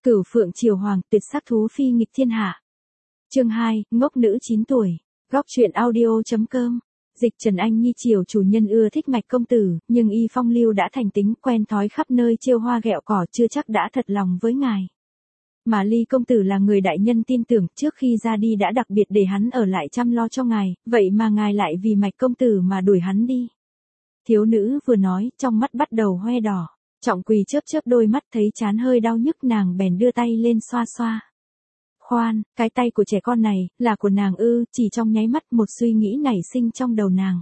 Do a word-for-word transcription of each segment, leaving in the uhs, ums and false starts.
Cửu phượng triều hoàng, tuyệt sắc thú phi nghịch thiên hạ. Chương hai, ngốc nữ chín tuổi. Góc truyện audio.com. Dịch Trần Anh Nhi triều chủ nhân ưa thích Mạch công tử, nhưng y phong lưu đã thành tính quen thói khắp nơi trêu hoa ghẹo cỏ, chưa chắc đã thật lòng với ngài. Mà Ly công tử là người đại nhân tin tưởng, trước khi ra đi đã đặc biệt để hắn ở lại chăm lo cho ngài, vậy mà ngài lại vì Mạch công tử mà đuổi hắn đi. Thiếu nữ vừa nói, trong mắt bắt đầu hoe đỏ. Trọng Quỳ chớp chớp đôi mắt, thấy chán hơi đau nhức, nàng bèn đưa tay lên xoa xoa. Khoan, cái tay của trẻ con này, là của nàng ư? Chỉ trong nháy mắt một suy nghĩ nảy sinh trong đầu nàng.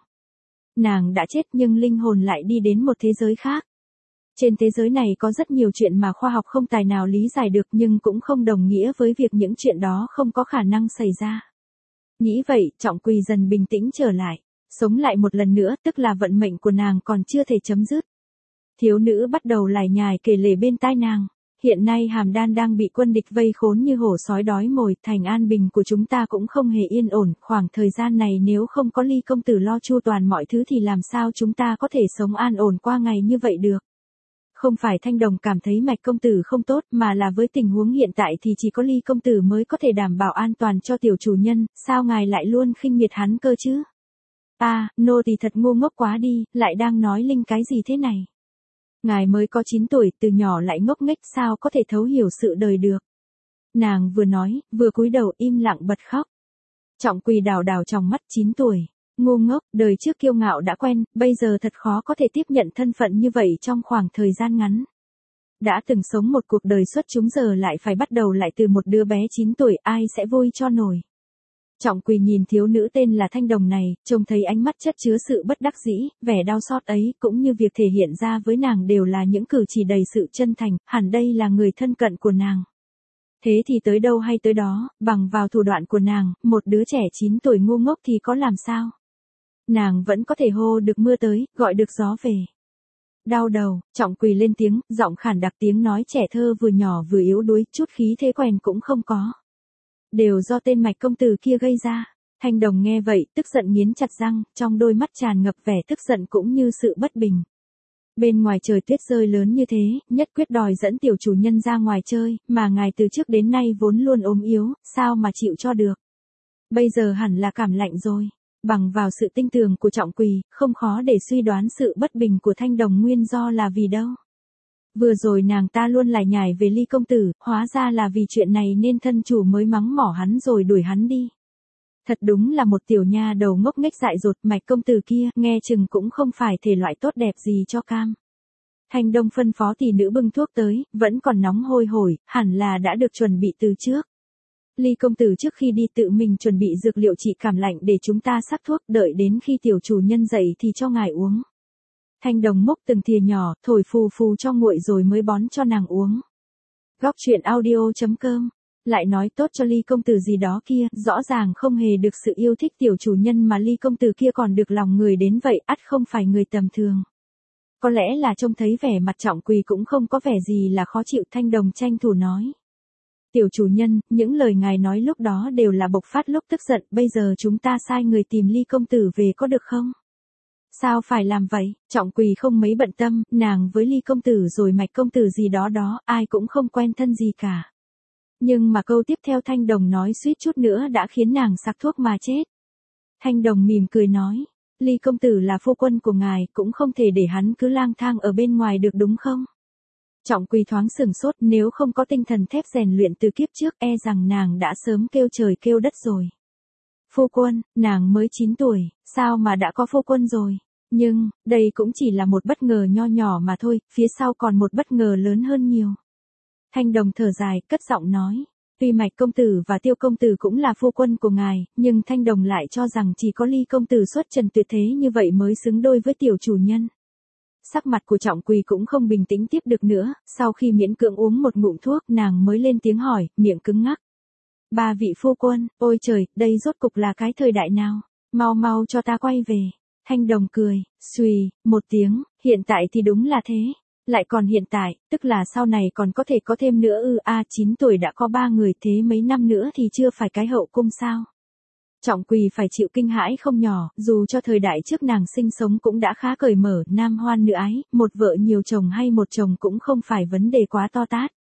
Nàng đã chết nhưng linh hồn lại đi đến một thế giới khác. Trên thế giới này có rất nhiều chuyện mà khoa học không tài nào lý giải được, nhưng cũng không đồng nghĩa với việc những chuyện đó không có khả năng xảy ra. Nghĩ vậy, Trọng Quỳ dần bình tĩnh trở lại. Sống lại một lần nữa, tức là vận mệnh của nàng còn chưa thể chấm dứt. Thiếu nữ bắt đầu lải nhải kể lể bên tai nàng. Hiện nay Hàm Đan đang bị quân địch vây khốn như hổ sói đói mồi, thành an bình của chúng ta cũng không hề yên ổn, khoảng thời gian này nếu không có Ly công tử lo chu toàn mọi thứ thì làm sao chúng ta có thể sống an ổn qua ngày như vậy được. Không phải Thanh Đồng cảm thấy Mạch công tử không tốt, mà là với tình huống hiện tại thì chỉ có Ly công tử mới có thể đảm bảo an toàn cho tiểu chủ nhân, sao ngài lại luôn khinh miệt hắn cơ chứ? À, nô tỳ thật ngu ngốc quá đi, lại đang nói linh cái gì thế này? Ngài mới có chín tuổi, từ nhỏ lại ngốc nghếch, sao có thể thấu hiểu sự đời được. Nàng vừa nói, vừa cúi đầu im lặng bật khóc. Trọng Quỳ đảo đảo trong mắt. Chín tuổi, ngu ngốc, đời trước kiêu ngạo đã quen, bây giờ thật khó có thể tiếp nhận thân phận như vậy trong khoảng thời gian ngắn. Đã từng sống một cuộc đời xuất chúng giờ lại phải bắt đầu lại từ một đứa bé chín tuổi, ai sẽ vui cho nổi. Trọng Quỳ nhìn thiếu nữ tên là Thanh Đồng này, trông thấy ánh mắt chất chứa sự bất đắc dĩ, vẻ đau xót ấy, cũng như việc thể hiện ra với nàng đều là những cử chỉ đầy sự chân thành, hẳn đây là người thân cận của nàng. Thế thì tới đâu hay tới đó, bằng vào thủ đoạn của nàng, một đứa trẻ chín tuổi ngu ngốc thì có làm sao? Nàng vẫn có thể hô được mưa tới, gọi được gió về. Đau đầu, Trọng Quỳ lên tiếng, giọng khản đặc, tiếng nói trẻ thơ vừa nhỏ vừa yếu đuối, chút khí thế quèn cũng không có. Đều do tên Mạch công tử kia gây ra. Thanh Đồng nghe vậy, tức giận nghiến chặt răng, trong đôi mắt tràn ngập vẻ tức giận cũng như sự bất bình. Bên ngoài trời tuyết rơi lớn như thế, nhất quyết đòi dẫn tiểu chủ nhân ra ngoài chơi, mà ngài từ trước đến nay vốn luôn ốm yếu, sao mà chịu cho được. Bây giờ hẳn là cảm lạnh rồi. Bằng vào sự tinh tường của Trọng Quỳ, không khó để suy đoán sự bất bình của Thanh Đồng nguyên do là vì đâu. Vừa rồi nàng ta luôn lải nhải về Ly công tử, hóa ra là vì chuyện này nên thân chủ mới mắng mỏ hắn rồi đuổi hắn đi. Thật đúng là một tiểu nha đầu ngốc nghếch dại dột. Mạch công tử kia, nghe chừng cũng không phải thể loại tốt đẹp gì cho cam. Thanh Đông phân phó tỷ nữ bưng thuốc tới, vẫn còn nóng hôi hổi, hẳn là đã được chuẩn bị từ trước. Ly công tử trước khi đi tự mình chuẩn bị dược liệu trị cảm lạnh để chúng ta sắc thuốc, đợi đến khi tiểu chủ nhân dậy thì cho ngài uống. Thanh Đồng múc từng thìa nhỏ, thổi phù phù cho nguội rồi mới bón cho nàng uống. Góc truyện audio.com. Lại nói tốt cho Ly công tử gì đó kia, rõ ràng không hề được sự yêu thích tiểu chủ nhân mà Ly công tử kia còn được lòng người đến vậy, ắt không phải người tầm thường. Có lẽ là trông thấy vẻ mặt Trọng Quỳ cũng không có vẻ gì là khó chịu, Thanh Đồng tranh thủ nói. Tiểu chủ nhân, những lời ngài nói lúc đó đều là bộc phát lúc tức giận, bây giờ chúng ta sai người tìm Ly công tử về có được không? Sao phải làm vậy? Trọng Quỳ không mấy bận tâm, nàng với Ly công tử rồi Mạch công tử gì đó đó, ai cũng không quen thân gì cả. Nhưng mà câu tiếp theo Thanh Đồng nói suýt chút nữa đã khiến nàng sặc thuốc mà chết. Thanh Đồng mỉm cười nói, Ly công tử là phu quân của ngài, cũng không thể để hắn cứ lang thang ở bên ngoài được đúng không? Trọng Quỳ thoáng sửng sốt, nếu không có tinh thần thép rèn luyện từ kiếp trước e rằng nàng đã sớm kêu trời kêu đất rồi. Phu quân, nàng mới chín tuổi, sao mà đã có phu quân rồi? Nhưng, đây cũng chỉ là một bất ngờ nho nhỏ mà thôi, phía sau còn một bất ngờ lớn hơn nhiều. Thanh Đồng thở dài, cất giọng nói, tuy Mạch công tử và Tiêu công tử cũng là phu quân của ngài, nhưng Thanh Đồng lại cho rằng chỉ có Ly công tử xuất trần tuyệt thế như vậy mới xứng đôi với tiểu chủ nhân. Sắc mặt của Trọng Quỳ cũng không bình tĩnh tiếp được nữa, sau khi miễn cưỡng uống một ngụm thuốc, nàng mới lên tiếng hỏi, miệng cứng ngắc. Ba vị phu quân, ôi trời, đây rốt cục là cái thời đại nào? Mau mau cho ta quay về. Thanh Đồng cười, xùy, một tiếng, hiện tại thì đúng là thế. Lại còn hiện tại, tức là sau này còn có thể có thêm nữa ư? A, chín tuổi đã có ba người, thế mấy năm nữa thì chưa phải cái hậu cung sao? Trọng Quỳ phải chịu kinh hãi không nhỏ, dù cho thời đại trước nàng sinh sống cũng đã khá cởi mở, nam hoan nữ ái, một vợ nhiều chồng hay một chồng cũng không phải vấn đề quá to tát.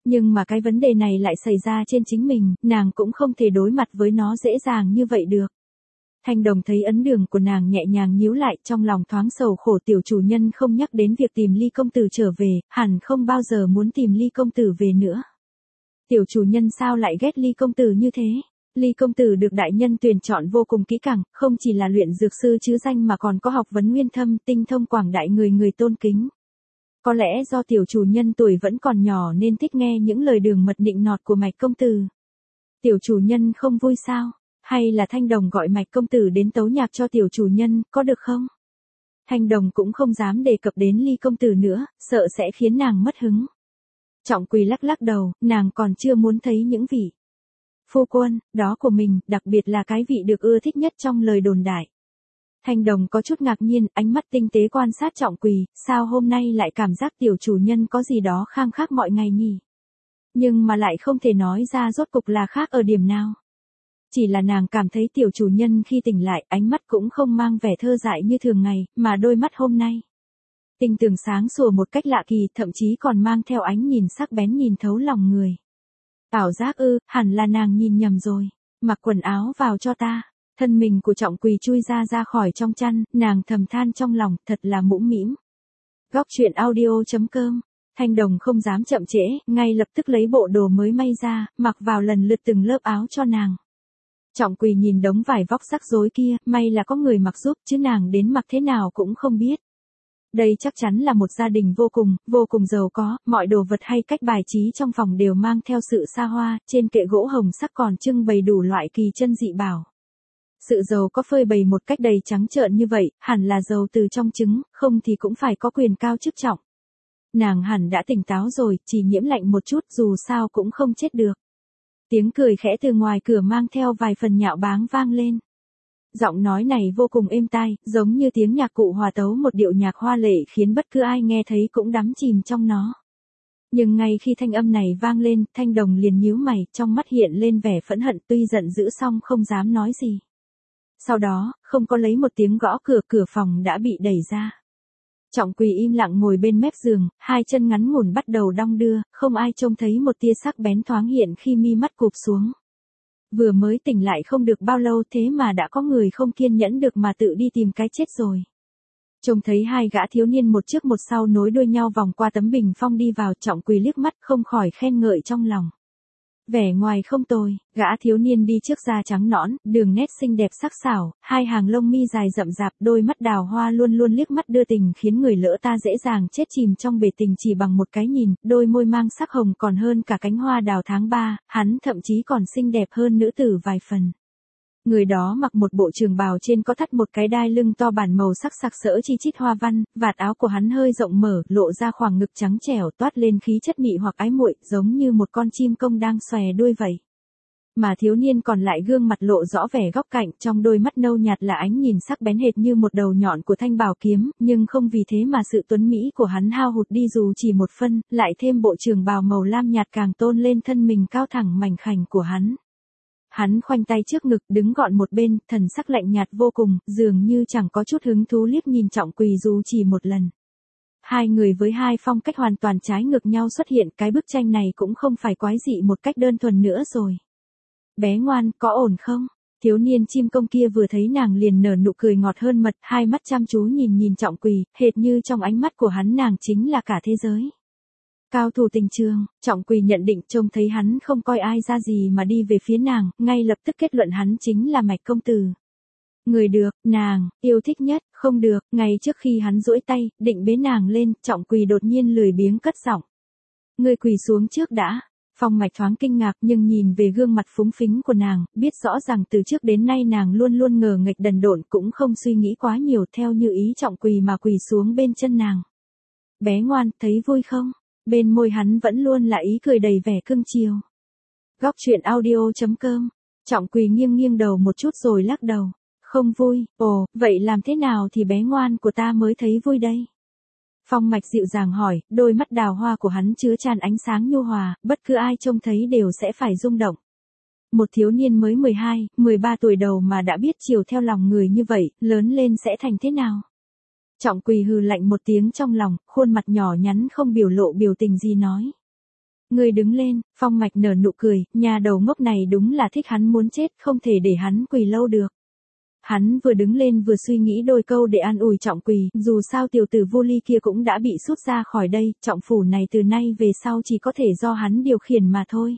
Nhưng mà cái vấn đề này lại xảy ra trên chính mình, nàng cũng không thể đối mặt với nó dễ dàng như vậy được. Thanh Đồng thấy ấn đường của nàng nhẹ nhàng nhíu lại, trong lòng thoáng sầu khổ, tiểu chủ nhân không nhắc đến việc tìm Ly công tử trở về, hẳn không bao giờ muốn tìm Ly công tử về nữa. Tiểu chủ nhân sao lại ghét Ly công tử như thế? Ly công tử được đại nhân tuyển chọn vô cùng kỹ càng, không chỉ là luyện dược sư chứ danh mà còn có học vấn nguyên thâm, tinh thông quảng đại, người người tôn kính. Có lẽ do tiểu chủ nhân tuổi vẫn còn nhỏ nên thích nghe những lời đường mật nịnh nọt của Mạch công tử. Tiểu chủ nhân không vui sao? Hay là Thanh Đồng gọi Mạch công tử đến tấu nhạc cho tiểu chủ nhân, có được không? Thanh Đồng cũng không dám đề cập đến Ly công tử nữa, sợ sẽ khiến nàng mất hứng. Trọng Quỳ lắc lắc đầu, nàng còn chưa muốn thấy những vị phu quân đó của mình, đặc biệt là cái vị được ưa thích nhất trong lời đồn đại. Thanh Đồng có chút ngạc nhiên, ánh mắt tinh tế quan sát Trọng Quỳ, sao hôm nay lại cảm giác tiểu chủ nhân có gì đó khang khác mọi ngày nhỉ? Nhưng mà lại không thể nói ra rốt cục là khác ở điểm nào. Chỉ là nàng cảm thấy tiểu chủ nhân khi tỉnh lại, ánh mắt cũng không mang vẻ thơ dại như thường ngày, mà đôi mắt hôm nay tinh tường sáng sủa một cách lạ kỳ, thậm chí còn mang theo ánh nhìn sắc bén nhìn thấu lòng người. Ảo giác ư, hẳn là nàng nhìn nhầm rồi. Mặc quần áo vào cho ta. Thân mình của Trọng Quỳ chui ra ra khỏi trong chăn, nàng thầm than trong lòng, thật là mũm mĩm. Góc truyện audio chấm com. Thanh Đồng không dám chậm trễ, ngay lập tức lấy bộ đồ mới may ra, mặc vào lần lượt từng lớp áo cho nàng. Trọng Quỳ nhìn đống vải vóc rắc rối kia, may là có người mặc giúp, chứ nàng đến mặc thế nào cũng không biết. Đây chắc chắn là một gia đình vô cùng, vô cùng giàu có, mọi đồ vật hay cách bài trí trong phòng đều mang theo sự xa hoa, trên kệ gỗ hồng sắc còn trưng bày đủ loại kỳ chân dị bảo. Sự giàu có phơi bày một cách đầy trắng trợn như vậy, hẳn là giàu từ trong trứng, không thì cũng phải có quyền cao chức trọng. Nàng hẳn đã tỉnh táo rồi, chỉ nhiễm lạnh một chút, dù sao cũng không chết được. Tiếng cười khẽ từ ngoài cửa mang theo vài phần nhạo báng vang lên. Giọng nói này vô cùng êm tai, giống như tiếng nhạc cụ hòa tấu một điệu nhạc hoa lệ khiến bất cứ ai nghe thấy cũng đắm chìm trong nó. Nhưng ngay khi thanh âm này vang lên, Thanh Đồng liền nhíu mày, trong mắt hiện lên vẻ phẫn hận, tuy giận dữ xong không dám nói gì. Sau đó, không có lấy một tiếng gõ cửa, cửa phòng đã bị đẩy ra. Trọng Quỳ im lặng ngồi bên mép giường, hai chân ngắn ngủn bắt đầu đong đưa, không ai trông thấy một tia sắc bén thoáng hiện khi mi mắt cụp xuống. Vừa mới tỉnh lại không được bao lâu thế mà đã có người không kiên nhẫn được mà tự đi tìm cái chết rồi. Trông thấy hai gã thiếu niên một trước một sau nối đuôi nhau vòng qua tấm bình phong đi vào, Trọng Quỳ liếc mắt không khỏi khen ngợi trong lòng. Vẻ ngoài không tồi, gã thiếu niên đi trước da trắng nõn, đường nét xinh đẹp sắc sảo, hai hàng lông mi dài rậm rạp, đôi mắt đào hoa luôn luôn liếc mắt đưa tình khiến người lỡ ta dễ dàng chết chìm trong bể tình chỉ bằng một cái nhìn, đôi môi mang sắc hồng còn hơn cả cánh hoa đào tháng ba, hắn thậm chí còn xinh đẹp hơn nữ tử vài phần. Người đó mặc một bộ trường bào trên có thắt một cái đai lưng to bản màu sắc sặc sỡ chi chít hoa văn, vạt áo của hắn hơi rộng mở, lộ ra khoảng ngực trắng trẻo toát lên khí chất mị hoặc ái muội, giống như một con chim công đang xòe đuôi vậy. Mà thiếu niên còn lại gương mặt lộ rõ vẻ góc cạnh, trong đôi mắt nâu nhạt là ánh nhìn sắc bén hệt như một đầu nhọn của thanh bảo kiếm, nhưng không vì thế mà sự tuấn mỹ của hắn hao hụt đi dù chỉ một phân, lại thêm bộ trường bào màu lam nhạt càng tôn lên thân mình cao thẳng mảnh khảnh của hắn. Hắn khoanh tay trước ngực, đứng gọn một bên, thần sắc lạnh nhạt vô cùng, dường như chẳng có chút hứng thú liếc nhìn Trọng Quỳ dù chỉ một lần. Hai người với hai phong cách hoàn toàn trái ngược nhau xuất hiện, cái bức tranh này cũng không phải quái dị một cách đơn thuần nữa rồi. Bé ngoan, có ổn không? Thiếu niên chim công kia vừa thấy nàng liền nở nụ cười ngọt hơn mật, hai mắt chăm chú nhìn nhìn Trọng Quỳ, hệt như trong ánh mắt của hắn nàng chính là cả thế giới. Cao thủ tình trường, Trọng Quỳ nhận định trông thấy hắn không coi ai ra gì mà đi về phía nàng, ngay lập tức kết luận hắn chính là Mạch công tử. Người được, nàng, yêu thích nhất, không được, ngay trước khi hắn duỗi tay, định bế nàng lên, Trọng Quỳ đột nhiên lười biếng cất giọng. Người quỳ xuống trước đã. Phong Mạch thoáng kinh ngạc nhưng nhìn về gương mặt phúng phính của nàng, biết rõ rằng từ trước đến nay nàng luôn luôn ngờ nghệch đần độn cũng không suy nghĩ quá nhiều theo như ý Trọng Quỳ mà quỳ xuống bên chân nàng. Bé ngoan, thấy vui không? Bên môi hắn vẫn luôn là ý cười đầy vẻ cưng chiều. Góc truyện audio chấm com. Trọng Quỳ nghiêng nghiêng đầu một chút rồi lắc đầu. Không vui, ồ, vậy làm thế nào thì bé ngoan của ta mới thấy vui đây? Phong Mạch dịu dàng hỏi, đôi mắt đào hoa của hắn chứa tràn ánh sáng nhu hòa, bất cứ ai trông thấy đều sẽ phải rung động. Một thiếu niên mới mười hai, mười ba tuổi đầu mà đã biết chiều theo lòng người như vậy, lớn lên sẽ thành thế nào? Trọng Quỳ hừ lạnh một tiếng trong lòng, khuôn mặt nhỏ nhắn không biểu lộ biểu tình gì nói. Ngươi đứng lên, Phong Mạch nở nụ cười, nhà đầu ngốc này đúng là thích hắn muốn chết, không thể để hắn quỳ lâu được. Hắn vừa đứng lên vừa suy nghĩ đôi câu để an ủi Trọng Quỳ, dù sao tiểu tử vô ly kia cũng đã bị sút ra khỏi đây, Trọng phủ này từ nay về sau chỉ có thể do hắn điều khiển mà thôi.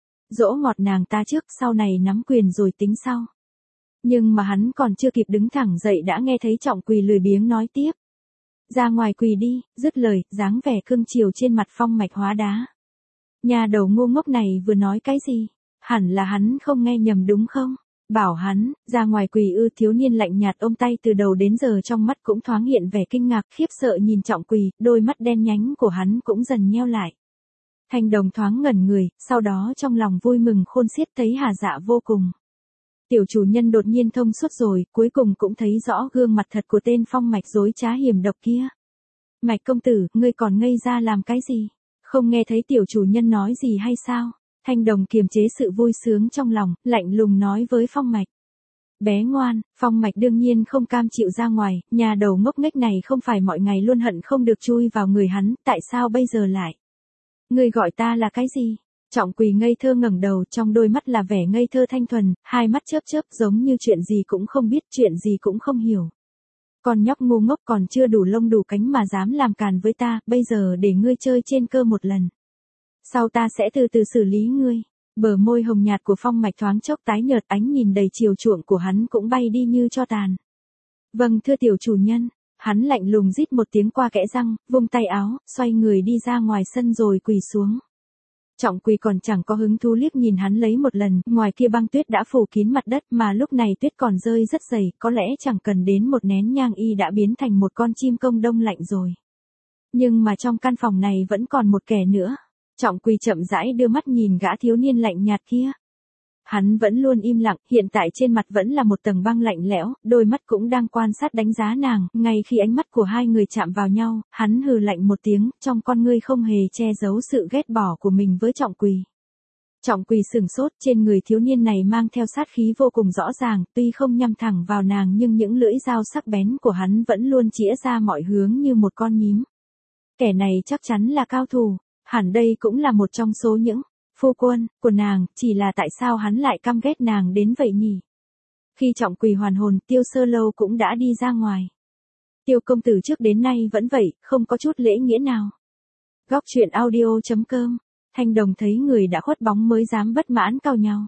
Dỗ ngọt nàng ta trước, sau này nắm quyền rồi tính sau. Nhưng mà hắn còn chưa kịp đứng thẳng dậy đã nghe thấy Trọng Quỳ lười biếng nói tiếp. Ra ngoài quỳ đi, dứt lời, dáng vẻ cưng chiều trên mặt Phong Mạch hóa đá. Nhà đầu ngu ngốc này vừa nói cái gì? Hẳn là hắn không nghe nhầm đúng không? Bảo hắn, ra ngoài quỳ ư. Thiếu niên lạnh nhạt ôm tay từ đầu đến giờ trong mắt cũng thoáng hiện vẻ kinh ngạc khiếp sợ nhìn Trọng Quỳ, đôi mắt đen nhánh của hắn cũng dần nheo lại. Thanh Đồng thoáng ngẩn người, sau đó trong lòng vui mừng khôn xiết thấy hà dạ vô cùng. Tiểu chủ nhân đột nhiên thông suốt rồi, cuối cùng cũng thấy rõ gương mặt thật của tên Phong Mạch dối trá hiểm độc kia. Mạch công tử, ngươi còn ngây ra làm cái gì? Không nghe thấy tiểu chủ nhân nói gì hay sao? Thanh Đồng kiềm chế sự vui sướng trong lòng, lạnh lùng nói với Phong Mạch. Bé ngoan, Phong Mạch đương nhiên không cam chịu ra ngoài, nhà đầu ngốc nghếch này không phải mọi ngày luôn hận không được chui vào người hắn, tại sao bây giờ lại? Ngươi gọi ta là cái gì? Trọng Quỳ ngây thơ ngẩng đầu, trong đôi mắt là vẻ ngây thơ thanh thuần, hai mắt chớp chớp giống như chuyện gì cũng không biết, chuyện gì cũng không hiểu. Con nhóc ngu ngốc còn chưa đủ lông đủ cánh mà dám làm càn với ta, bây giờ để ngươi chơi trên cơ một lần. Sau ta sẽ từ từ xử lý ngươi. Bờ môi hồng nhạt của Phong Mạch thoáng chốc tái nhợt, ánh nhìn đầy chiều chuộng của hắn cũng bay đi như tro tàn. Vâng thưa tiểu chủ nhân, hắn lạnh lùng rít một tiếng qua kẽ răng, vung tay áo, xoay người đi ra ngoài sân rồi quỳ xuống. Trọng Quỳ còn chẳng có hứng thú liếc nhìn hắn lấy một lần, ngoài kia băng tuyết đã phủ kín mặt đất mà lúc này tuyết còn rơi rất dày, có lẽ chẳng cần đến một nén nhang y đã biến thành một con chim công đông lạnh rồi. Nhưng mà trong căn phòng này vẫn còn một kẻ nữa. Trọng Quỳ chậm rãi đưa mắt nhìn gã thiếu niên lạnh nhạt kia. Hắn vẫn luôn im lặng, hiện tại trên mặt vẫn là một tầng băng lạnh lẽo, đôi mắt cũng đang quan sát đánh giá nàng, ngay khi ánh mắt của hai người chạm vào nhau, hắn hừ lạnh một tiếng, trong con ngươi không hề che giấu sự ghét bỏ của mình với Trọng Quỳ. Trọng Quỳ sửng sốt, trên người thiếu niên này mang theo sát khí vô cùng rõ ràng, tuy không nhắm thẳng vào nàng nhưng những lưỡi dao sắc bén của hắn vẫn luôn chĩa ra mọi hướng như một con nhím. Kẻ này chắc chắn là cao thủ, hẳn đây cũng là một trong số những phu quân của nàng, chỉ là tại sao hắn lại căm ghét nàng đến vậy nhỉ? Khi Trọng Quỳ hoàn hồn, Tiêu Sơ Lâu cũng đã đi ra ngoài. Tiêu công tử trước đến nay vẫn vậy, không có chút lễ nghĩa nào. Góc truyện audio chấm com. Thanh Đồng thấy người đã khuất bóng mới dám bất mãn cau nhau.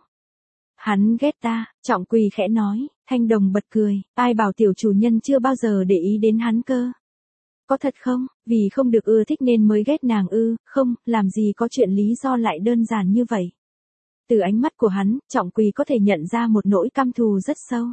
Hắn ghét ta, Trọng Quỳ khẽ nói. Thanh Đồng bật cười, ai bảo tiểu chủ nhân chưa bao giờ để ý đến hắn cơ. Có thật không, vì không được ưa thích nên mới ghét nàng ư? Không, làm gì có chuyện lý do lại đơn giản như vậy. Từ ánh mắt của hắn, Trọng Quỳ có thể nhận ra một nỗi căm thù rất sâu.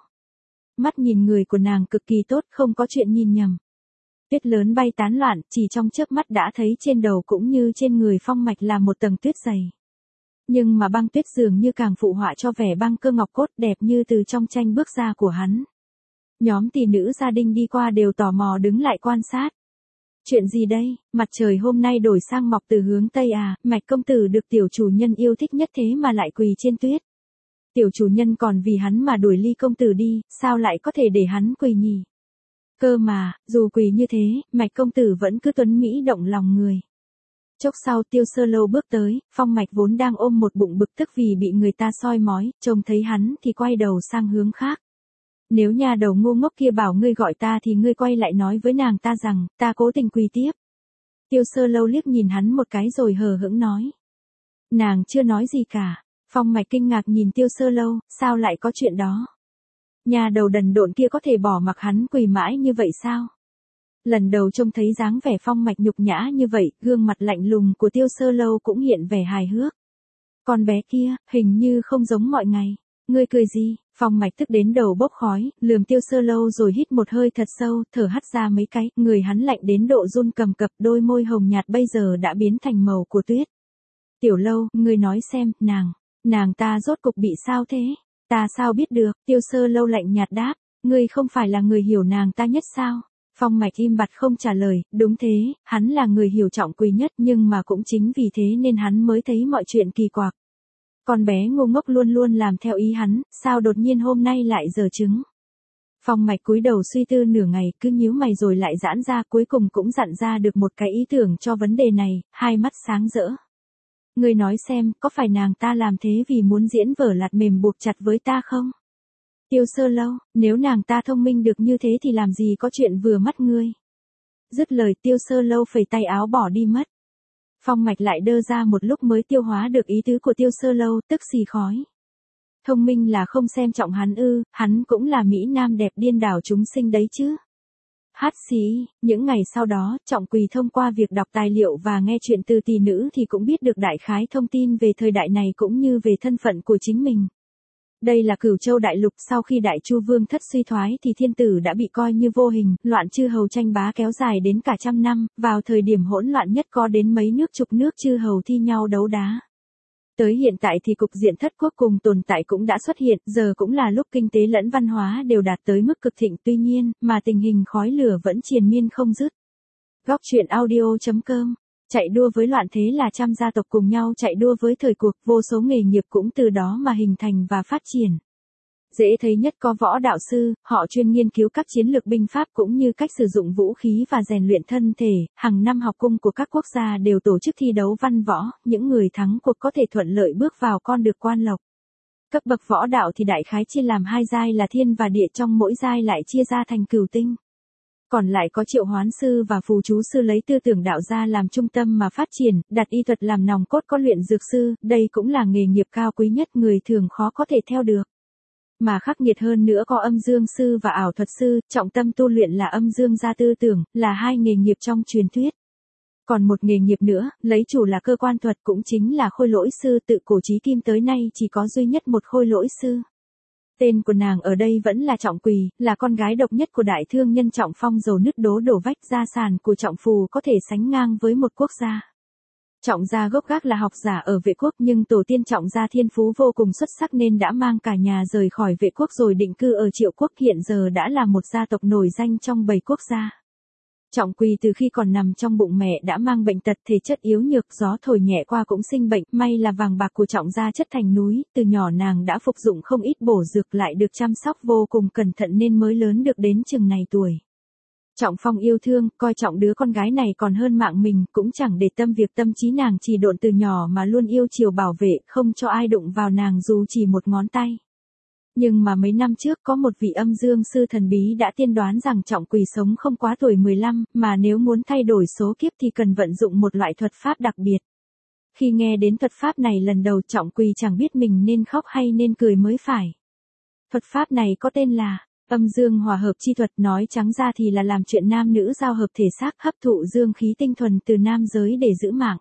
Mắt nhìn người của nàng cực kỳ tốt, không có chuyện nhìn nhầm. Tuyết lớn bay tán loạn, chỉ trong chớp mắt đã thấy trên đầu cũng như trên người Phong Mạch là một tầng tuyết dày. Nhưng mà băng tuyết dường như càng phụ họa cho vẻ băng cơ ngọc cốt đẹp như từ trong tranh bước ra của hắn. Nhóm tỷ nữ gia đình đi qua đều tò mò đứng lại quan sát. Chuyện gì đây, mặt trời hôm nay đổi sang mọc từ hướng Tây à, Mạch công tử được tiểu chủ nhân yêu thích nhất thế mà lại quỳ trên tuyết. Tiểu chủ nhân còn vì hắn mà đuổi Ly công tử đi, sao lại có thể để hắn quỳ nhỉ? Cơ mà, dù quỳ như thế, Mạch công tử vẫn cứ tuấn mỹ động lòng người. Chốc sau Tiêu Sơ Lâu bước tới, Phong Mạch vốn đang ôm một bụng bực tức vì bị người ta soi mói, trông thấy hắn thì quay đầu sang hướng khác. Nếu nhà đầu ngu ngốc kia bảo ngươi gọi ta thì ngươi quay lại nói với nàng ta rằng, ta cố tình quỳ tiếp. Tiêu Sơ Lâu liếc nhìn hắn một cái rồi hờ hững nói. Nàng chưa nói gì cả. Phong Mạch kinh ngạc nhìn Tiêu Sơ Lâu, sao lại có chuyện đó? Nhà đầu đần độn kia có thể bỏ mặc hắn quỳ mãi như vậy sao? Lần đầu trông thấy dáng vẻ Phong Mạch nhục nhã như vậy, gương mặt lạnh lùng của Tiêu Sơ Lâu cũng hiện vẻ hài hước. Con bé kia, hình như không giống mọi ngày. Ngươi cười gì? Phong Mạch tức đến đầu bốc khói, lườm Tiêu Sơ Lâu rồi hít một hơi thật sâu, thở hắt ra mấy cái, người hắn lạnh đến độ run cầm cập, đôi môi hồng nhạt bây giờ đã biến thành màu của tuyết. Tiểu Lâu, ngươi nói xem, nàng, nàng ta rốt cục bị sao thế? Ta sao biết được? Tiêu Sơ Lâu lạnh nhạt đáp, ngươi không phải là người hiểu nàng ta nhất sao? Phong Mạch im bặt không trả lời, đúng thế, hắn là người hiểu Trọng Quỳ nhất nhưng mà cũng chính vì thế nên hắn mới thấy mọi chuyện kỳ quặc. Con bé ngu ngốc luôn luôn làm theo ý hắn, sao đột nhiên hôm nay lại giở trứng. Phong Mạch cúi đầu suy tư nửa ngày, cứ nhíu mày rồi lại giãn ra, cuối cùng cũng dặn ra được một cái ý tưởng cho vấn đề này, hai mắt sáng rỡ. Ngươi nói xem, có phải nàng ta làm thế vì muốn diễn vở lạt mềm buộc chặt với ta không? Tiêu Sơ Lâu, nếu nàng ta thông minh được như thế thì làm gì có chuyện vừa mắt ngươi. Dứt lời Tiêu Sơ Lâu phẩy tay áo bỏ đi mất. Phong Mạch lại đơ ra một lúc mới tiêu hóa được ý tứ của Tiêu Sơ Lâu, tức xì khói. Thông minh là không xem trọng hắn ư, hắn cũng là mỹ nam đẹp điên đảo chúng sinh đấy chứ. Hát xí, những ngày sau đó, Trọng Quỳ thông qua việc đọc tài liệu và nghe chuyện từ tỷ nữ thì cũng biết được đại khái thông tin về thời đại này cũng như về thân phận của chính mình. Đây là Cửu Châu đại lục, sau khi Đại Chu Vương thất suy thoái thì thiên tử đã bị coi như vô hình, loạn chư hầu tranh bá kéo dài đến cả trăm năm, vào thời điểm hỗn loạn nhất có đến mấy nước chục nước chư hầu thi nhau đấu đá. Tới hiện tại thì cục diện thất quốc cùng tồn tại cũng đã xuất hiện, giờ cũng là lúc kinh tế lẫn văn hóa đều đạt tới mức cực thịnh, tuy nhiên, mà tình hình khói lửa vẫn triền miên không dứt. Góc truyện audio chấm com. Chạy đua với loạn thế là trăm gia tộc cùng nhau chạy đua với thời cuộc, vô số nghề nghiệp cũng từ đó mà hình thành và phát triển. Dễ thấy nhất có võ đạo sư, họ chuyên nghiên cứu các chiến lược binh pháp cũng như cách sử dụng vũ khí và rèn luyện thân thể, hàng năm học cung của các quốc gia đều tổ chức thi đấu văn võ, những người thắng cuộc có thể thuận lợi bước vào con đường quan lộc. Cấp bậc võ đạo thì đại khái chia làm hai giai là thiên và địa, trong mỗi giai lại chia ra thành cửu tinh. Còn lại có triệu hoán sư và phù chú sư lấy tư tưởng đạo gia làm trung tâm mà phát triển, đặt y thuật làm nòng cốt, có luyện dược sư, đây cũng là nghề nghiệp cao quý nhất người thường khó có thể theo được. Mà khắc nghiệt hơn nữa có âm dương sư và ảo thuật sư, trọng tâm tu luyện là âm dương gia tư tưởng, là hai nghề nghiệp trong truyền thuyết. Còn một nghề nghiệp nữa, lấy chủ là cơ quan thuật cũng chính là khôi lỗi sư, tự cổ chí kim tới nay chỉ có duy nhất một khôi lỗi sư. Tên của nàng ở đây vẫn là Trọng Quỳ, là con gái độc nhất của đại thương nhân Trọng Phong, giàu nứt đố đổ vách, gia sản của Trọng Phù có thể sánh ngang với một quốc gia. Trọng gia gốc gác là học giả ở Vệ quốc, nhưng tổ tiên Trọng gia thiên phú vô cùng xuất sắc nên đã mang cả nhà rời khỏi Vệ quốc rồi định cư ở Triệu quốc, hiện giờ đã là một gia tộc nổi danh trong bảy quốc gia. Trọng Quỳ từ khi còn nằm trong bụng mẹ đã mang bệnh tật, thể chất yếu nhược, gió thổi nhẹ qua cũng sinh bệnh, may là vàng bạc của Trọng gia chất thành núi, từ nhỏ nàng đã phục dụng không ít bổ dược, lại được chăm sóc vô cùng cẩn thận nên mới lớn được đến chừng này tuổi. Trọng Phong yêu thương, coi trọng đứa con gái này còn hơn mạng mình, cũng chẳng để tâm việc tâm trí nàng trì độn từ nhỏ mà luôn yêu chiều bảo vệ, không cho ai đụng vào nàng dù chỉ một ngón tay. Nhưng mà mấy năm trước có một vị âm dương sư thần bí đã tiên đoán rằng Trọng Quỳ sống không quá tuổi mười lăm, mà nếu muốn thay đổi số kiếp thì cần vận dụng một loại thuật pháp đặc biệt. Khi nghe đến thuật pháp này lần đầu, Trọng Quỳ chẳng biết mình nên khóc hay nên cười mới phải. Thuật pháp này có tên là âm dương hòa hợp chi thuật, nói trắng ra thì là làm chuyện nam nữ giao hợp thể xác, hấp thụ dương khí tinh thuần từ nam giới để giữ mạng.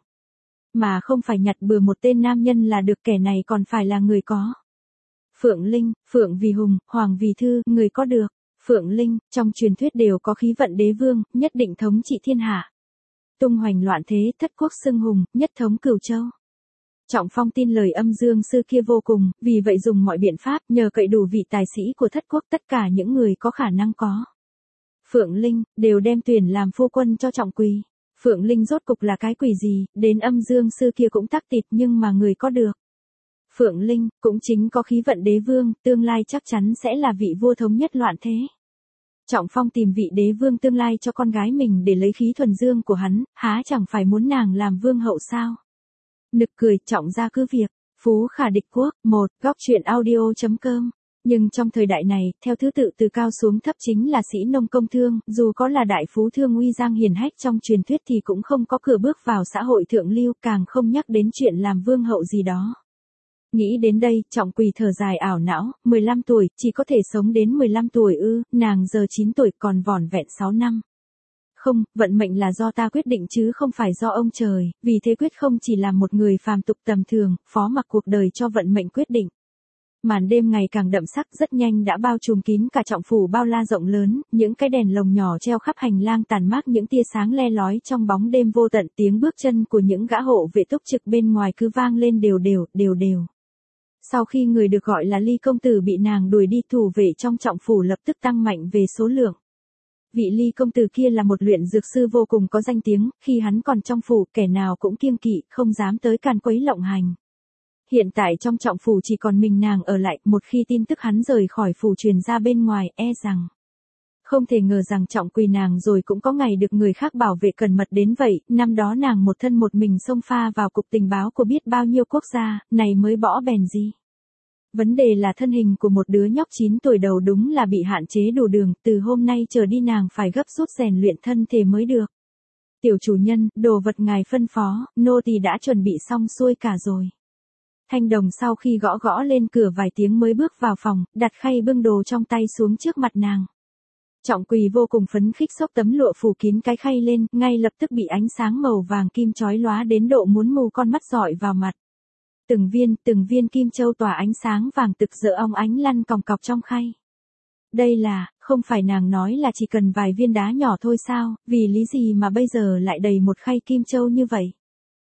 Mà không phải nhặt bừa một tên nam nhân là được, kẻ này còn phải là người có Phượng Linh, Phượng vì hùng, Hoàng vì thư, người có được Phượng Linh, trong truyền thuyết đều có khí vận đế vương, nhất định thống trị thiên hạ. Tung hoành loạn thế, thất quốc xưng hùng, nhất thống cửu châu. Trọng Phong tin lời âm dương sư kia vô cùng, vì vậy dùng mọi biện pháp, nhờ cậy đủ vị tài sĩ của thất quốc, tất cả những người có khả năng có Phượng Linh, đều đem tuyển làm phu quân cho Trọng Quỳ. Phượng Linh rốt cục là cái quỷ gì, đến âm dương sư kia cũng tắc tịt, nhưng mà người có được Phượng Linh, cũng chính có khí vận đế vương, tương lai chắc chắn sẽ là vị vua thống nhất loạn thế. Trọng Phong tìm vị đế vương tương lai cho con gái mình để lấy khí thuần dương của hắn, há chẳng phải muốn nàng làm vương hậu sao? Nực cười, Trọng gia cứ việc, phú khả địch quốc, một, góc truyện audio chấm com. Nhưng trong thời đại này, theo thứ tự từ cao xuống thấp chính là sĩ nông công thương, dù có là đại phú thương uy giang hiển hách trong truyền thuyết thì cũng không có cửa bước vào xã hội thượng lưu, càng không nhắc đến chuyện làm vương hậu gì đó. Nghĩ đến đây, Trọng Quỳ thở dài ảo não, mười lăm tuổi, chỉ có thể sống đến mười lăm tuổi ư, nàng giờ chín tuổi còn vỏn vẹn sáu năm. Không, vận mệnh là do ta quyết định chứ không phải do ông trời, vì thế quyết không chỉ là một người phàm tục tầm thường, phó mặc cuộc đời cho vận mệnh quyết định. Màn đêm ngày càng đậm sắc, rất nhanh đã bao trùm kín cả Trọng phủ bao la rộng lớn, những cái đèn lồng nhỏ treo khắp hành lang tàn mát những tia sáng le lói trong bóng đêm vô tận, tiếng bước chân của những gã hộ vệ túc trực bên ngoài cứ vang lên đều đều, đều đều. Sau khi người được gọi là Ly công tử bị nàng đuổi đi, thủ vệ trong Trọng phủ lập tức tăng mạnh về số lượng. Vị Ly công tử kia là một luyện dược sư vô cùng có danh tiếng, khi hắn còn trong phủ, kẻ nào cũng kiêng kỵ, không dám tới càn quấy lộng hành. Hiện tại trong Trọng phủ chỉ còn mình nàng ở lại, một khi tin tức hắn rời khỏi phủ truyền ra bên ngoài, e rằng Không thể ngờ rằng Trọng Quỳ nàng rồi cũng có ngày được người khác bảo vệ cẩn mật đến vậy, năm đó nàng một thân một mình xông pha vào cục tình báo của biết bao nhiêu quốc gia, này mới bỏ bèn gì. Vấn đề là thân hình của một đứa nhóc chín tuổi đầu đúng là bị hạn chế đủ đường, từ hôm nay trở đi nàng phải gấp rút rèn luyện thân thể mới được. Tiểu chủ nhân, đồ vật ngài phân phó, nô tỳ đã chuẩn bị xong xuôi cả rồi. Thanh Đồng sau khi gõ gõ lên cửa vài tiếng mới bước vào phòng, đặt khay bưng đồ trong tay xuống trước mặt nàng. Trọng Quỳ vô cùng phấn khích xốc tấm lụa phủ kín cái khay lên, ngay lập tức bị ánh sáng màu vàng kim chói lóa đến độ muốn mù con mắt dọi vào mặt. Từng viên, từng viên kim châu tỏa ánh sáng vàng rực rỡ óng ánh lăn còng cọc trong khay. Đây là, không phải nàng nói là chỉ cần vài viên đá nhỏ thôi sao, vì lý gì mà bây giờ lại đầy một khay kim châu như vậy?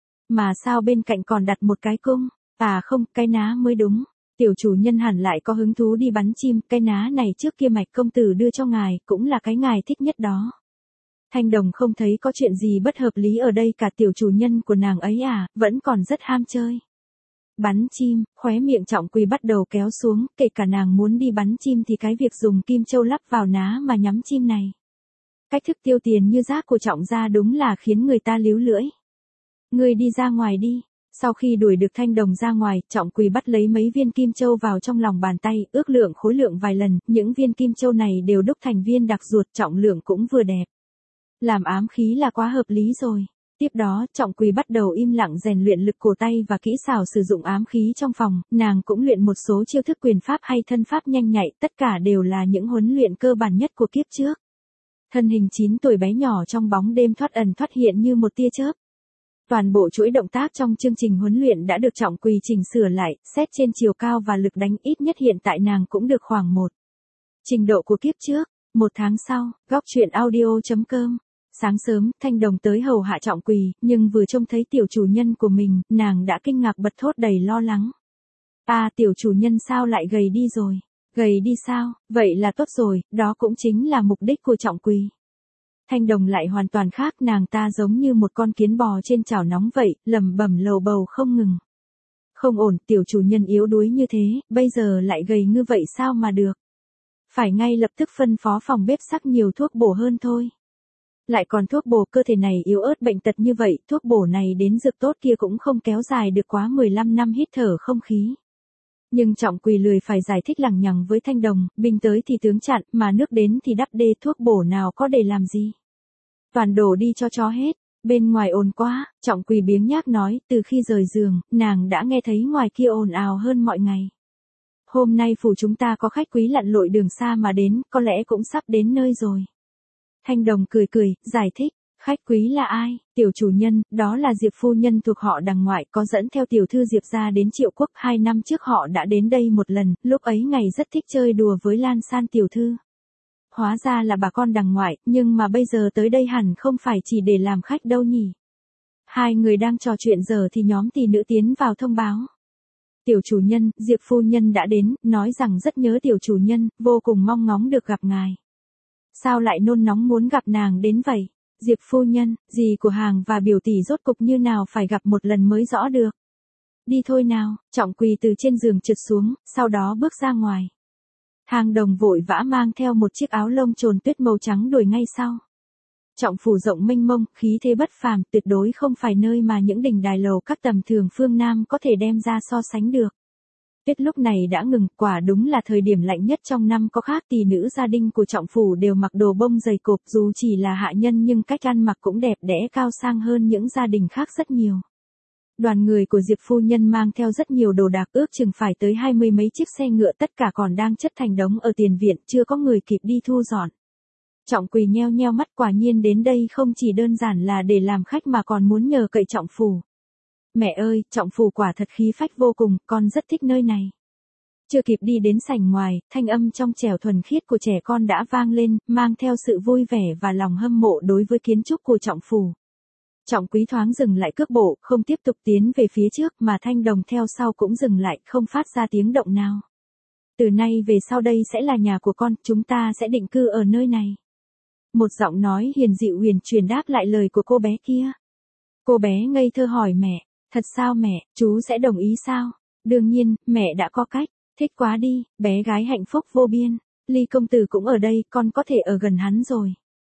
Mà sao bên cạnh còn đặt một cái cung? À không, cái ná mới đúng. Tiểu chủ nhân hẳn lại có hứng thú đi bắn chim, cái ná này trước kia Mạch công tử đưa cho ngài, cũng là cái ngài thích nhất đó. Thanh Đồng không thấy có chuyện gì bất hợp lý ở đây cả, tiểu chủ nhân của nàng ấy à, vẫn còn rất ham chơi. Bắn chim, khóe miệng Trọng Quỳ bắt đầu kéo xuống, kể cả nàng muốn đi bắn chim thì cái việc dùng kim châu lắp vào ná mà nhắm chim này. Cách thức tiêu tiền như rác của Trọng gia đúng là khiến người ta líu lưỡi. Ngươi đi ra ngoài đi. Sau khi đuổi được Thanh Đồng ra ngoài, Trọng Quỳ bắt lấy mấy viên kim châu vào trong lòng bàn tay, ước lượng khối lượng vài lần, những viên kim châu này đều đúc thành viên đặc ruột, trọng lượng cũng vừa đẹp. Làm ám khí là quá hợp lý rồi. Tiếp đó, Trọng Quỳ bắt đầu im lặng rèn luyện lực cổ tay và kỹ xảo sử dụng ám khí trong phòng, nàng cũng luyện một số chiêu thức quyền pháp hay thân pháp nhanh nhạy, tất cả đều là những huấn luyện cơ bản nhất của kiếp trước. Thân hình chín tuổi bé nhỏ trong bóng đêm thoát ẩn thoát hiện như một tia chớp. Toàn bộ chuỗi động tác trong chương trình huấn luyện đã được Trọng Quỳ chỉnh sửa lại, xét trên chiều cao và lực đánh ít nhất hiện tại nàng cũng được khoảng một trình độ của kiếp trước. Một tháng sau, góc truyện audio chấm com. Sáng sớm, Thanh Đồng tới hầu hạ Trọng Quỳ, nhưng vừa trông thấy tiểu chủ nhân của mình, nàng đã kinh ngạc bật thốt đầy lo lắng. À, tiểu chủ nhân sao lại gầy đi rồi? Gầy đi sao? Vậy là tốt rồi, đó cũng chính là mục đích của Trọng Quỳ. Thanh Đồng lại hoàn toàn khác, nàng ta giống như một con kiến bò trên chảo nóng vậy, lẩm bẩm lầu bầu không ngừng. Không ổn, tiểu chủ nhân yếu đuối như thế, bây giờ lại gầy như vậy sao mà được? Phải ngay lập tức phân phó phòng bếp sắc nhiều thuốc bổ hơn thôi. Lại còn thuốc bổ, cơ thể này yếu ớt bệnh tật như vậy, thuốc bổ này đến dược tốt kia cũng không kéo dài được quá mười lăm năm hít thở không khí. Nhưng Trọng Quỳ lười phải giải thích lằng nhằng với Thanh Đồng, binh tới thì tướng chặn, mà nước đến thì đắp đê, thuốc bổ nào có để làm gì. Toàn đổ đi cho chó hết, bên ngoài ồn quá, Trọng Quỳ biếng nhác nói, từ khi rời giường, nàng đã nghe thấy ngoài kia ồn ào hơn mọi ngày. Hôm nay phủ chúng ta có khách quý lặn lội đường xa mà đến, có lẽ cũng sắp đến nơi rồi. Thanh Đồng cười cười, giải thích, khách quý là ai? Tiểu chủ nhân, đó là Diệp phu nhân thuộc họ Đằng ngoại, có dẫn theo tiểu thư Diệp gia đến Triệu Quốc, hai năm trước họ đã đến đây một lần, lúc ấy ngày rất thích chơi đùa với Lan San tiểu thư. Hóa ra là bà con Đằng ngoại, nhưng mà bây giờ tới đây hẳn không phải chỉ để làm khách đâu nhỉ. Hai người đang trò chuyện giờ thì nhóm tỷ nữ tiến vào thông báo. Tiểu chủ nhân, Diệp phu nhân đã đến, nói rằng rất nhớ tiểu chủ nhân, vô cùng mong ngóng được gặp ngài. Sao lại nôn nóng muốn gặp nàng đến vậy? Diệp phu nhân, dì của hàng và biểu tỷ rốt cục như nào phải gặp một lần mới rõ được. Đi thôi nào, Trọng Quỳ từ trên giường trượt xuống, sau đó bước ra ngoài. Hàng Đồng vội vã mang theo một chiếc áo lông trồn tuyết màu trắng đuổi ngay sau. Trọng phủ rộng mênh mông, khí thế bất phàm, tuyệt đối không phải nơi mà những đình đài lầu các tầm thường phương Nam có thể đem ra so sánh được. Tuyết lúc này đã ngừng, quả đúng là thời điểm lạnh nhất trong năm, có khác tỷ nữ gia đình của Trọng phủ đều mặc đồ bông dày cộp, dù chỉ là hạ nhân nhưng cách ăn mặc cũng đẹp đẽ cao sang hơn những gia đình khác rất nhiều. Đoàn người của Diệp phu nhân mang theo rất nhiều đồ đạc, ước chừng phải tới hai mươi mấy chiếc xe ngựa, tất cả còn đang chất thành đống ở tiền viện, chưa có người kịp đi thu dọn. Trọng Quỳ nheo nheo mắt, quả nhiên đến đây không chỉ đơn giản là để làm khách mà còn muốn nhờ cậy Trọng phủ. Mẹ ơi, Trọng phủ quả thật khí phách vô cùng, con rất thích nơi này. Chưa kịp đi đến sảnh ngoài, thanh âm trong trẻo thuần khiết của trẻ con đã vang lên, mang theo sự vui vẻ và lòng hâm mộ đối với kiến trúc của Trọng phủ. Trọng Quý thoáng dừng lại cước bộ, không tiếp tục tiến về phía trước, mà Thanh Đồng theo sau cũng dừng lại, không phát ra tiếng động nào. Từ nay về sau đây sẽ là nhà của con, chúng ta sẽ định cư ở nơi này. Một giọng nói hiền dịu huyền truyền đáp lại lời của cô bé kia. Cô bé ngây thơ hỏi mẹ, thật sao mẹ, chú sẽ đồng ý sao? Đương nhiên, mẹ đã có cách, thích quá đi, bé gái hạnh phúc vô biên. Ly công tử cũng ở đây, con có thể ở gần hắn rồi.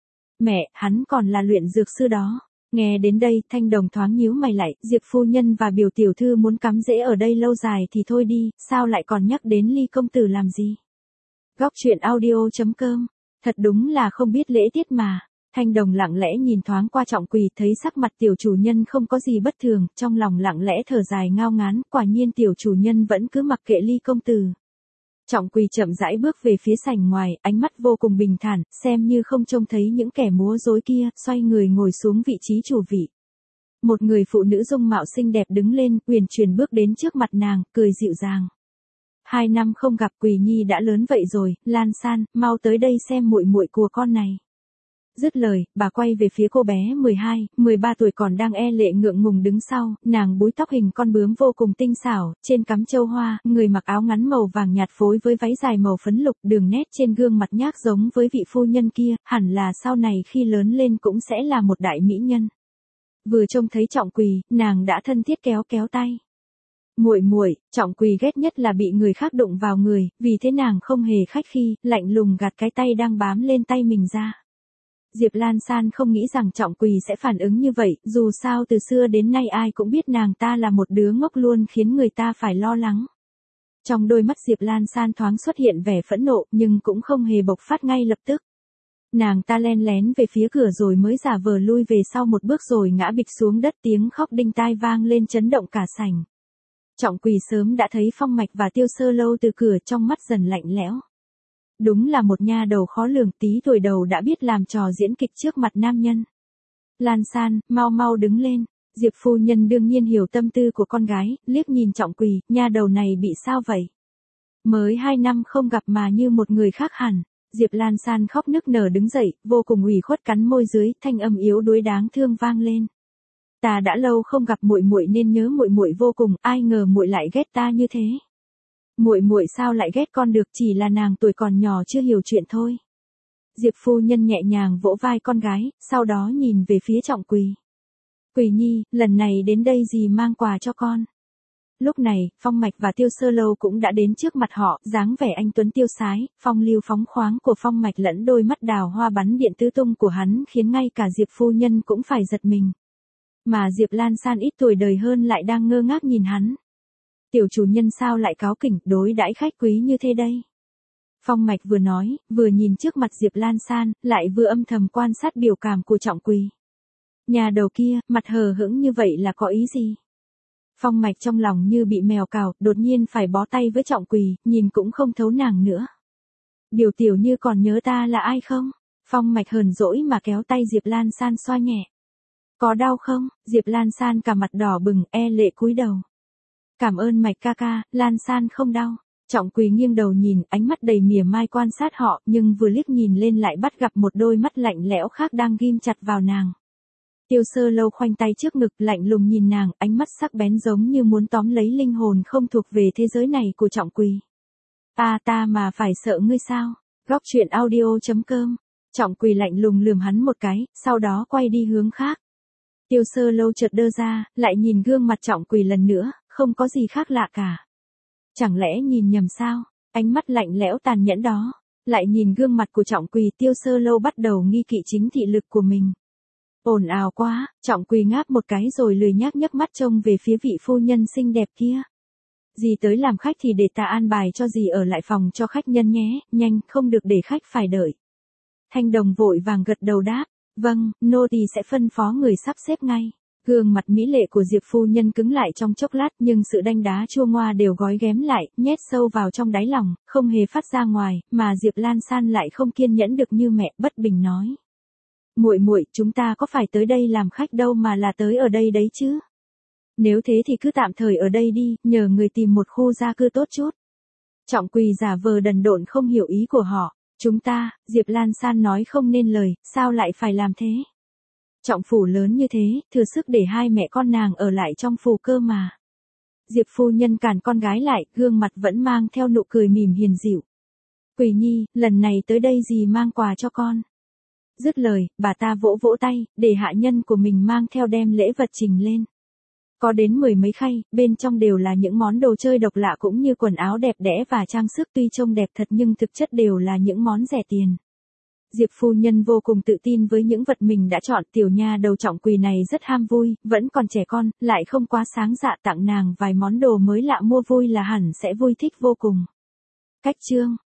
Mẹ, hắn còn là luyện dược sư đó. Nghe đến đây, Thanh Đồng thoáng nhíu mày lại, Diệp phu nhân và Biểu tiểu thư muốn cắm rễ ở đây lâu dài thì thôi đi, sao lại còn nhắc đến Ly công tử làm gì? Góc truyện audio chấm com, thật đúng là không biết lễ tiết mà. Thanh Đồng lặng lẽ nhìn thoáng qua Trọng Quỳ, thấy sắc mặt tiểu chủ nhân không có gì bất thường, trong lòng lặng lẽ thở dài ngao ngán, quả nhiên tiểu chủ nhân vẫn cứ mặc kệ Ly công tử. Trọng Quỳ chậm rãi bước về phía sảnh ngoài, ánh mắt vô cùng bình thản, xem như không trông thấy những kẻ múa rối kia, xoay người ngồi xuống vị trí chủ vị. Một người phụ nữ dung mạo xinh đẹp đứng lên, uyển chuyển bước đến trước mặt nàng, cười dịu dàng. Hai năm không gặp, Quỳ Nhi đã lớn vậy rồi, Lan San, mau tới đây xem muội muội của con này. Dứt lời, bà quay về phía cô bé mười hai, mười ba tuổi còn đang e lệ ngượng ngùng đứng sau, nàng búi tóc hình con bướm vô cùng tinh xảo, trên cắm châu hoa, người mặc áo ngắn màu vàng nhạt phối với váy dài màu phấn lục, đường nét trên gương mặt nhác giống với vị phu nhân kia, hẳn là sau này khi lớn lên cũng sẽ là một đại mỹ nhân. Vừa trông thấy Trọng Quỳ, nàng đã thân thiết kéo kéo tay. Muội muội, Trọng Quỳ ghét nhất là bị người khác đụng vào người, vì thế nàng không hề khách khí, lạnh lùng gạt cái tay đang bám lên tay mình ra. Diệp Lan San không nghĩ rằng Trọng Quỳ sẽ phản ứng như vậy, dù sao từ xưa đến nay ai cũng biết nàng ta là một đứa ngốc luôn khiến người ta phải lo lắng. Trong đôi mắt Diệp Lan San thoáng xuất hiện vẻ phẫn nộ, nhưng cũng không hề bộc phát ngay lập tức. Nàng ta len lén về phía cửa rồi mới giả vờ lui về sau một bước rồi ngã bịch xuống đất, tiếng khóc đinh tai vang lên chấn động cả sảnh. Trọng Quỳ sớm đã thấy Phong Mạch và Tiêu Sơ Lâu từ cửa, trong mắt dần lạnh lẽo. Đúng là một nha đầu khó lường, tí tuổi đầu đã biết làm trò diễn kịch trước mặt nam nhân. Lan San, mau mau đứng lên. Diệp phu nhân đương nhiên hiểu tâm tư của con gái, liếc nhìn Trọng Quỳ, nha đầu này bị sao vậy? Mới hai năm không gặp mà như một người khác hẳn. Diệp Lan San khóc nức nở đứng dậy, vô cùng ủy khuất cắn môi dưới, thanh âm yếu đuối đáng thương vang lên. Ta đã lâu không gặp muội muội nên nhớ muội muội vô cùng, ai ngờ muội lại ghét ta như thế. Muội muội sao lại ghét con được, chỉ là nàng tuổi còn nhỏ chưa hiểu chuyện thôi. Diệp phu nhân nhẹ nhàng vỗ vai con gái, sau đó nhìn về phía Trọng Quỳ. Quỳ Nhi, lần này đến đây dì mang quà cho con. Lúc này, Phong Mạch và Tiêu Sơ Lâu cũng đã đến trước mặt họ, dáng vẻ anh tuấn tiêu sái, phong lưu phóng khoáng của Phong Mạch lẫn đôi mắt đào hoa bắn điện tứ tung của hắn khiến ngay cả Diệp phu nhân cũng phải giật mình. Mà Diệp Lan San ít tuổi đời hơn lại đang ngơ ngác nhìn hắn. Tiểu chủ nhân sao lại cáu kỉnh, đối đãi khách quý như thế đây? Phong Mạch vừa nói, vừa nhìn trước mặt Diệp Lan San, lại vừa âm thầm quan sát biểu cảm của Trọng Quỳ. Nhà đầu kia, mặt hờ hững như vậy là có ý gì? Phong Mạch trong lòng như bị mèo cào, đột nhiên phải bó tay với Trọng Quỳ, nhìn cũng không thấu nàng nữa. Biểu tiểu như còn nhớ ta là ai không? Phong Mạch hờn dỗi mà kéo tay Diệp Lan San xoa nhẹ. Có đau không? Diệp Lan San cả mặt đỏ bừng, e lệ cúi đầu. Cảm ơn Mạch ca ca, Lan San không đau. Trọng Quỳ nghiêng đầu nhìn, ánh mắt đầy mỉa mai quan sát họ, nhưng vừa liếc nhìn lên lại bắt gặp một đôi mắt lạnh lẽo khác đang ghim chặt vào nàng. Tiêu Sơ Lâu khoanh tay trước ngực, lạnh lùng nhìn nàng, ánh mắt sắc bén giống như muốn tóm lấy linh hồn không thuộc về thế giới này của Trọng Quỳ. Ta ta mà phải sợ ngươi sao? Góc truyện audio chấm com. Trọng Quỳ lạnh lùng lườm hắn một cái, sau đó quay đi hướng khác. Tiêu Sơ Lâu chợt đơ ra, lại nhìn gương mặt Trọng Quỳ lần nữa, không có gì khác lạ cả. Chẳng lẽ nhìn nhầm sao? Ánh mắt lạnh lẽo tàn nhẫn đó. Lại nhìn gương mặt của Trọng Quỳ, Tiêu Sơ Lâu bắt đầu nghi kỵ chính thị lực của mình. Ồn ào quá, Trọng Quỳ ngáp một cái rồi lười nhác nhấc mắt trông về phía vị phu nhân xinh đẹp kia. Dì tới làm khách thì để ta an bài cho dì ở lại phòng cho khách nhân nhé, nhanh, không được để khách phải đợi. Thanh Đồng vội vàng gật đầu đáp, vâng, nô tỳ sẽ phân phó người sắp xếp ngay. Gương mặt mỹ lệ của Diệp phu nhân cứng lại trong chốc lát, nhưng sự đanh đá chua ngoa đều gói ghém lại, nhét sâu vào trong đáy lòng, không hề phát ra ngoài, mà Diệp Lan San lại không kiên nhẫn được như mẹ, bất bình nói. Muội muội, chúng ta có phải tới đây làm khách đâu mà là tới ở đây đấy chứ? Nếu thế thì cứ tạm thời ở đây đi, nhờ người tìm một khu gia cư tốt chút. Trọng Quỳ giả vờ đần độn không hiểu ý của họ. Chúng ta, Diệp Lan San nói không nên lời, sao lại phải làm thế? Trọng phủ lớn như thế, thừa sức để hai mẹ con nàng ở lại trong phủ cơ mà. Diệp phu nhân cản con gái lại, gương mặt vẫn mang theo nụ cười mỉm hiền dịu. Quỳ Nhi, lần này tới đây dì mang quà cho con. Dứt lời, bà ta vỗ vỗ tay, để hạ nhân của mình mang theo đem lễ vật trình lên. Có đến mười mấy khay, bên trong đều là những món đồ chơi độc lạ cũng như quần áo đẹp đẽ và trang sức tuy trông đẹp thật nhưng thực chất đều là những món rẻ tiền. Diệp phu nhân vô cùng tự tin với những vật mình đã chọn, tiểu nha đầu trọng quỳ này rất ham vui, vẫn còn trẻ con, lại không quá sáng dạ, tặng nàng vài món đồ mới lạ mua vui là hẳn sẽ vui thích vô cùng. Cách chương